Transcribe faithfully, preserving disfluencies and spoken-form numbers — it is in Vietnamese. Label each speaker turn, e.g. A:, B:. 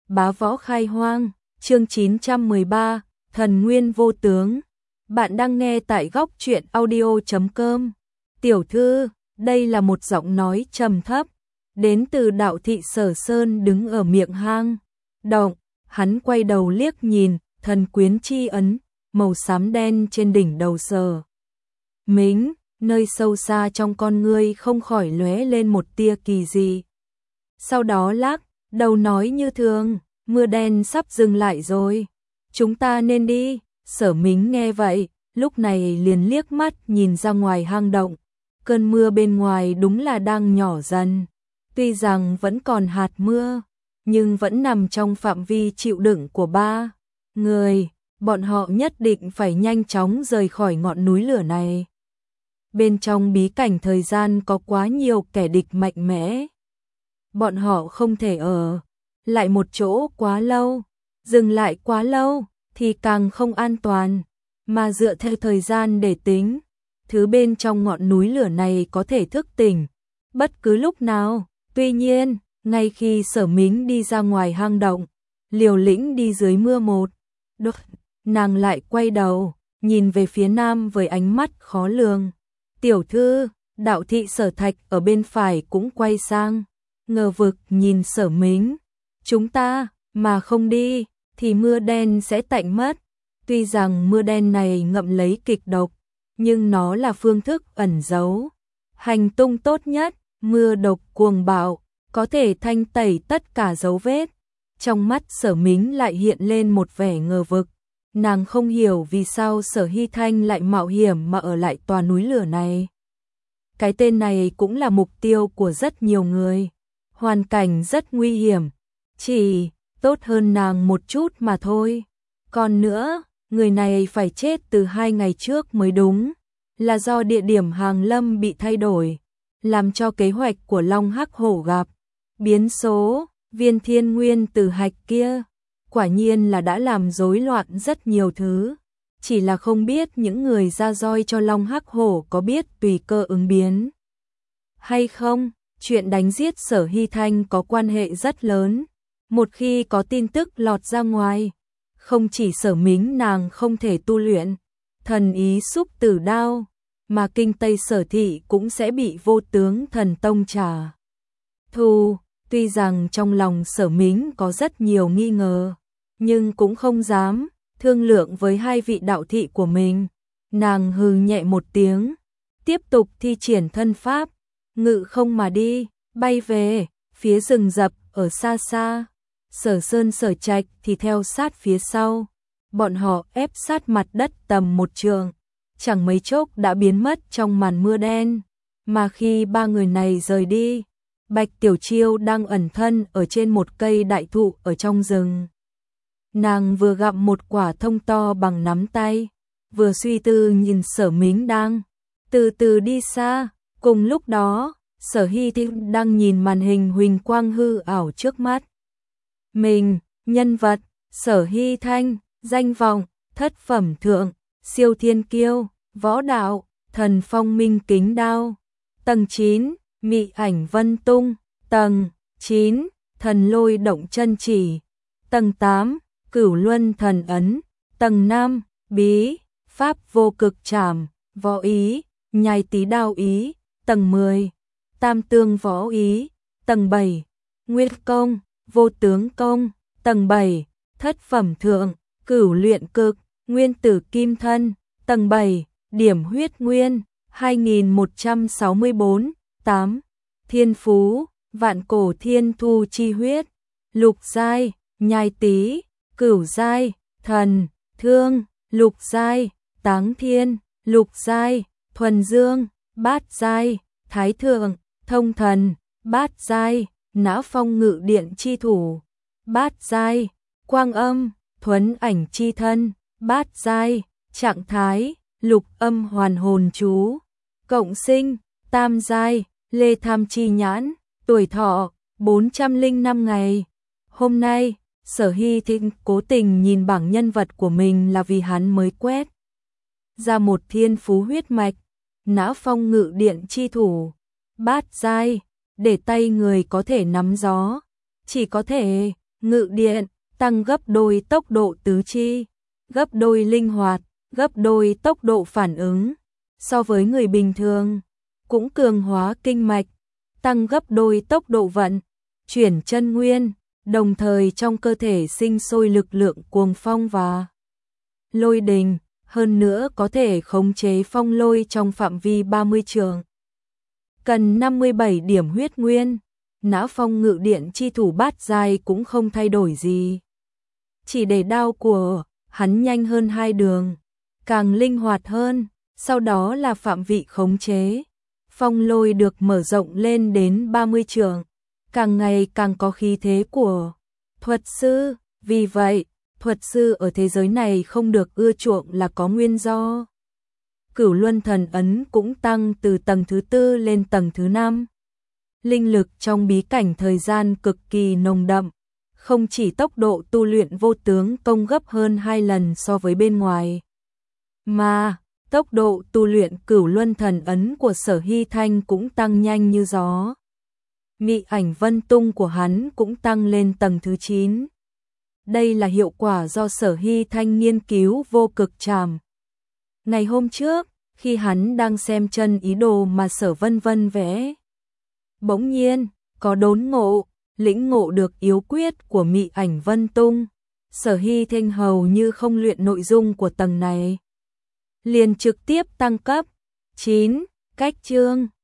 A: Bá võ khai hoang, chương chín trăm mười ba, thần nguyên vô tướng. Bạn đang nghe tại góc truyện audio chấm com. Tiểu thư, đây là một giọng nói trầm thấp, đến từ đạo thị Sở Sơn đứng ở miệng hang động. Hắn quay đầu liếc nhìn, thần quyến chi ấn, màu xám đen trên đỉnh đầu Sở Mính, nơi sâu xa trong con ngươi không khỏi lóe lên một tia kỳ dị. Sau đó lắc đầu nói như thường, mưa đen sắp dừng lại rồi, chúng ta nên đi. Sở Mính nghe vậy, lúc này liền liếc mắt nhìn ra ngoài hang động. Cơn mưa bên ngoài đúng là đang nhỏ dần, tuy rằng vẫn còn hạt mưa, nhưng vẫn nằm trong phạm vi chịu đựng của ba người. Bọn họ nhất định phải nhanh chóng rời khỏi ngọn núi lửa này. Bên trong bí cảnh thời gian có quá nhiều kẻ địch mạnh mẽ. Bọn họ không thể ở lại một chỗ quá lâu, dừng lại quá lâu thì càng không an toàn, mà dựa theo thời gian để tính, thứ bên trong ngọn núi lửa này có thể thức tỉnh bất cứ lúc nào. Tuy nhiên, ngay khi Sở Mính đi ra ngoài hang động, liều lĩnh đi dưới mưa một đột, nàng lại quay đầu, nhìn về phía nam với ánh mắt khó lường. Tiểu thư, đạo thị Sở Thạch ở bên phải cũng quay sang, ngờ vực nhìn Sở Mính. Chúng ta, mà không đi, thì mưa đen sẽ tạnh mất. Tuy rằng mưa đen này ngậm lấy kịch độc, nhưng nó là phương thức ẩn giấu hành tung tốt nhất. Mưa độc cuồng bạo, có thể thanh tẩy tất cả dấu vết. Trong mắt Sở Mính lại hiện lên một vẻ ngờ vực. Nàng không hiểu vì sao Sở Hy Thanh lại mạo hiểm mà ở lại tòa núi lửa này. Cái tên này cũng là mục tiêu của rất nhiều người. Hoàn cảnh rất nguy hiểm, chỉ tốt hơn nàng một chút mà thôi. Còn nữa, người này phải chết từ hai ngày trước mới đúng, là do địa điểm hàng lâm bị thay đổi, làm cho kế hoạch của Long Hắc Hổ gặp biến số. Viên thiên nguyên tử hạch kia quả nhiên là đã làm rối loạn rất nhiều thứ, chỉ là không biết những người ra roi cho Long Hắc Hổ có biết tùy cơ ứng biến hay không. Chuyện đánh giết Sở Hy Thanh có quan hệ rất lớn. Một khi có tin tức lọt ra ngoài, không chỉ Sở Mính nàng không thể tu luyện thần ý xúc tử đao, mà kinh Tây Sở Thị cũng sẽ bị Vô Tướng Thần Tông trả thù. Tuy rằng trong lòng Sở Mính có rất nhiều nghi ngờ, nhưng cũng không dám thương lượng với hai vị đạo thị của mình. Nàng hừ nhẹ một tiếng, tiếp tục thi triển thân pháp, ngự không mà đi, bay về phía rừng rậm ở xa xa. Sở Sơn Sở Trạch thì theo sát phía sau. Bọn họ ép sát mặt đất tầm một trượng, chẳng mấy chốc đã biến mất trong màn mưa đen. Mà khi ba người này rời đi, Bạch Tiểu Chiêu đang ẩn thân ở trên một cây đại thụ ở trong rừng. Nàng vừa gặm một quả thông to bằng nắm tay, vừa suy tư nhìn Sở Mính đang từ từ đi xa. Cùng lúc đó, Sở Hy Thanh đang nhìn màn hình huỳnh quang hư ảo trước mắt mình. Nhân vật: Sở Hy Thanh, danh vọng: thất phẩm thượng, siêu thiên kiêu, võ đạo: thần phong minh kính đao. Tầng chín, mị ảnh vân tung. Tầng chín, thần lôi động chân chỉ. Tầng tám, cửu luân thần ấn. Tầng năm, bí pháp vô cực trảm, võ ý, nhai tí đao ý. Tầng mười, tam tương võ ý. Tầng bảy, nguyên công, vô tướng công. Tầng bảy, thất phẩm thượng, cửu luyện cực, nguyên tử kim thân. Tầng bảy, điểm huyết nguyên, hai nghìn một trăm sáu mươi bốn. tám, thiên phú, vạn cổ thiên thu chi huyết. Lục giai, nhai tí. Cửu giai, thần thương. Lục giai, táng thiên. Lục giai, thuần dương. Bát giai, thái thượng, thông thần. Bát giai, nã phong ngự điện chi thủ. Bát giai, quang âm, thuấn ảnh chi thân. Bát giai, trạng thái, lục âm hoàn hồn chú. Cộng sinh, tam giai, lê tham chi nhãn. Tuổi thọ, bốn trăm lẻ năm ngày. Hôm nay, Sở Hy Thịnh cố tình nhìn bảng nhân vật của mình là vì hắn mới quét ra một thiên phú huyết mạch, nã phong ngự điện chi thủ. Bát giai, để tay người có thể nắm gió, chỉ có thể ngự điện, tăng gấp đôi tốc độ tứ chi, gấp đôi linh hoạt, gấp đôi tốc độ phản ứng so với người bình thường, cũng cường hóa kinh mạch, tăng gấp đôi tốc độ vận, chuyển chân nguyên, đồng thời trong cơ thể sinh sôi lực lượng cuồng phong và lôi đình, hơn nữa có thể khống chế phong lôi trong phạm vi ba mươi trượng. Cần năm mươi bảy điểm huyết nguyên, Nã Phong ngự điện chi thủ bát giai cũng không thay đổi gì. Chỉ để đao của hắn nhanh hơn hai đường, càng linh hoạt hơn, sau đó là phạm vị khống chế. Phong lôi được mở rộng lên đến ba mươi trượng, càng ngày càng có khí thế của thuật sư, vì vậy, thuật sư ở thế giới này không được ưa chuộng là có nguyên do. Cửu Luân Thần Ấn cũng tăng từ tầng thứ tư lên tầng thứ năm. Linh lực trong bí cảnh thời gian cực kỳ nồng đậm, không chỉ tốc độ tu luyện vô tướng công gấp hơn hai lần so với bên ngoài, mà tốc độ tu luyện Cửu Luân Thần Ấn của Sở Hy Thanh cũng tăng nhanh như gió. Mị ảnh vân tung của hắn cũng tăng lên tầng thứ chín. Đây là hiệu quả do Sở Hy Thanh nghiên cứu vô cực trảm. Ngày hôm trước, khi hắn đang xem chân ý đồ mà Sở Vân Vân vẽ, bỗng nhiên, có đốn ngộ, lĩnh ngộ được yếu quyết của mị ảnh vân tung. Sở Hy Thanh hầu như không luyện nội dung của tầng này, liền trực tiếp tăng cấp. chín. Cách chương